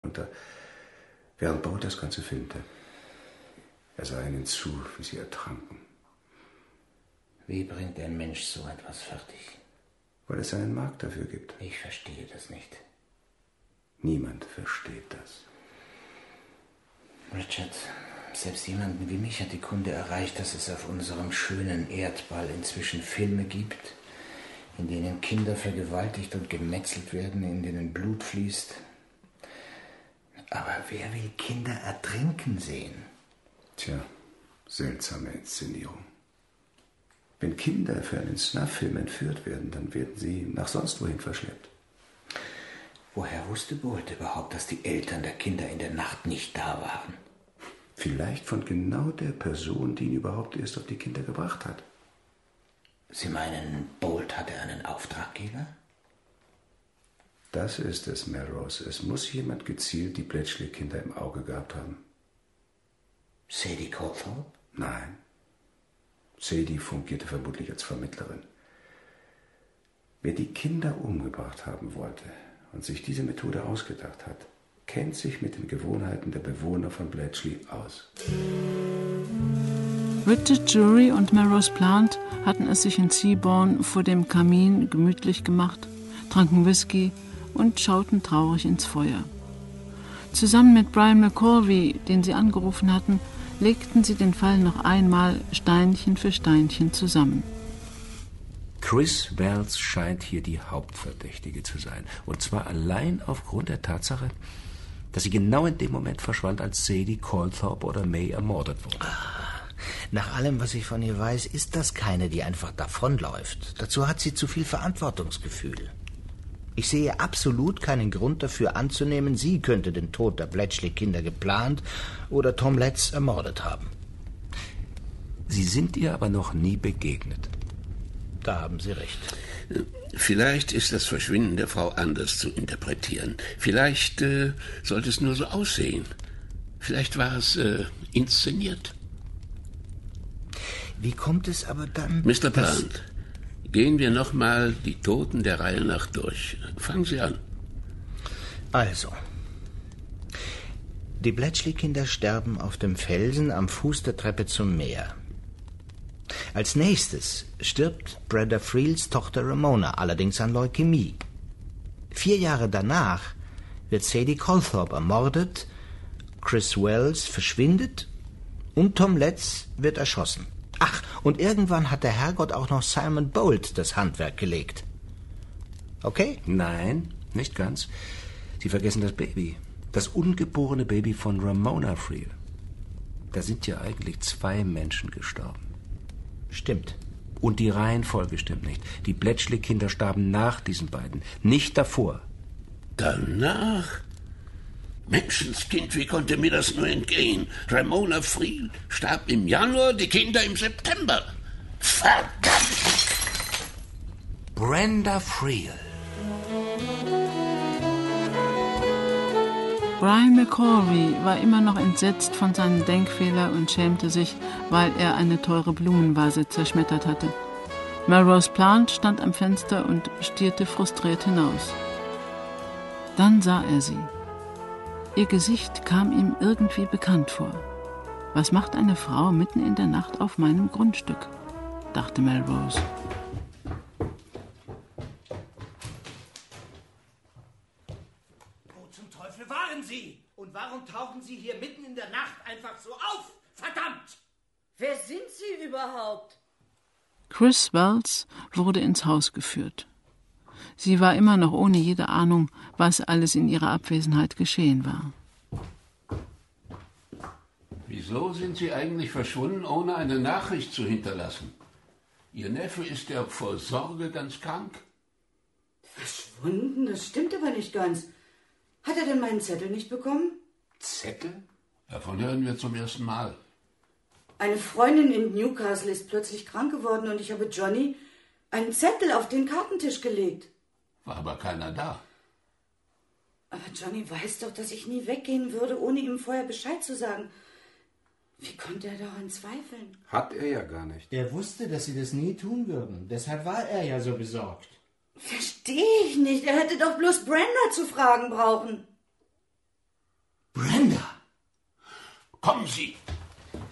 runter, während Bolt das Ganze filmte. Er sah ihnen zu, wie sie ertranken. Wie bringt ein Mensch so etwas fertig? Weil es einen Markt dafür gibt. Ich verstehe das nicht. Niemand versteht das. Richard, selbst jemanden wie mich hat die Kunde erreicht, dass es auf unserem schönen Erdball inzwischen Filme gibt, in denen Kinder vergewaltigt und gemetzelt werden, in denen Blut fließt. Aber wer will Kinder ertrinken sehen? Tja, seltsame Inszenierung. Wenn Kinder für einen Snuff-Film entführt werden, dann werden sie nach sonst wohin verschleppt. Woher wusste Bolt überhaupt, dass die Eltern der Kinder in der Nacht nicht da waren? Vielleicht von genau der Person, die ihn überhaupt erst auf die Kinder gebracht hat. Sie meinen, Bolt hatte einen Auftraggeber? Das ist es, Melrose. Es muss jemand gezielt die Bletchley-Kinder im Auge gehabt haben. Sadie Calthorpe? Nein. Sadie fungierte vermutlich als Vermittlerin. Wer die Kinder umgebracht haben wollte und sich diese Methode ausgedacht hat, kennt sich mit den Gewohnheiten der Bewohner von Bletchley aus. Richard Drury und Melrose Plant hatten es sich in Seabourn vor dem Kamin gemütlich gemacht, tranken Whisky und schauten traurig ins Feuer. Zusammen mit Brian McCorvey, den sie angerufen hatten, legten sie den Fall noch einmal Steinchen für Steinchen zusammen. Chris Wells scheint hier die Hauptverdächtige zu sein. Und zwar allein aufgrund der Tatsache, dass sie genau in dem Moment verschwand, als Sadie Calthorpe oder May ermordet wurde. Nach allem, was ich von ihr weiß, ist das keine, die einfach davonläuft. Dazu hat sie zu viel Verantwortungsgefühl. Ich sehe absolut keinen Grund dafür anzunehmen, sie könnte den Tod der Bletchley-Kinder geplant oder Tom Letts ermordet haben. Sie sind ihr aber noch nie begegnet. Da haben Sie recht. Vielleicht ist das Verschwinden der Frau anders zu interpretieren. Vielleicht sollte es nur so aussehen. Vielleicht war es inszeniert. Wie kommt es aber dann... Mr. Plant, gehen wir nochmal die Toten der Reihe nach durch. Fangen Sie an. Also, die Bletchley-Kinder sterben auf dem Felsen am Fuß der Treppe zum Meer. Als nächstes stirbt Brenda Friels Tochter Ramona, allerdings an Leukämie. 4 Jahre danach wird Sadie Calthorpe ermordet, Chris Wells verschwindet und Tom Letts wird erschossen. Ach, und irgendwann hat der Herrgott auch noch Simon Bolt das Handwerk gelegt. Okay? Nein, nicht ganz. Sie vergessen das Baby. Das ungeborene Baby von Ramona Friel. Da sind ja eigentlich 2 Menschen gestorben. Stimmt. Und die Reihenfolge stimmt nicht. Die Bletchley-Kinder starben nach diesen beiden, nicht davor. Danach? Menschenskind, wie konnte mir das nur entgehen? Ramona Friel starb im Januar, die Kinder im September. Verdammt! Brenda Friel. Brian McCorvey war immer noch entsetzt von seinem Denkfehler und schämte sich, weil er eine teure Blumenvase zerschmettert hatte. Melrose Plant stand am Fenster und stierte frustriert hinaus. Dann sah er sie. Ihr Gesicht kam ihm irgendwie bekannt vor. Was macht eine Frau mitten in der Nacht auf meinem Grundstück? Dachte Melrose. Wo zum Teufel waren Sie? Und warum tauchen Sie hier mitten in der Nacht einfach so auf? Verdammt! Wer sind Sie überhaupt? Chris Wells wurde ins Haus geführt. Sie war immer noch ohne jede Ahnung, was alles in ihrer Abwesenheit geschehen war. Wieso sind Sie eigentlich verschwunden, ohne eine Nachricht zu hinterlassen? Ihr Neffe ist ja vor Sorge ganz krank. Verschwunden? Das stimmt aber nicht ganz. Hat er denn meinen Zettel nicht bekommen? Zettel? Davon hören wir zum ersten Mal. Eine Freundin in Newcastle ist plötzlich krank geworden und ich habe Johnny einen Zettel auf den Kartentisch gelegt. War aber keiner da. Aber Johnny weiß doch, dass ich nie weggehen würde, ohne ihm vorher Bescheid zu sagen. Wie konnte er daran zweifeln? Hat er ja gar nicht. Er wusste, dass Sie das nie tun würden. Deshalb war er ja so besorgt. Verstehe ich nicht. Er hätte doch bloß Brenda zu fragen brauchen. Brenda! Kommen Sie!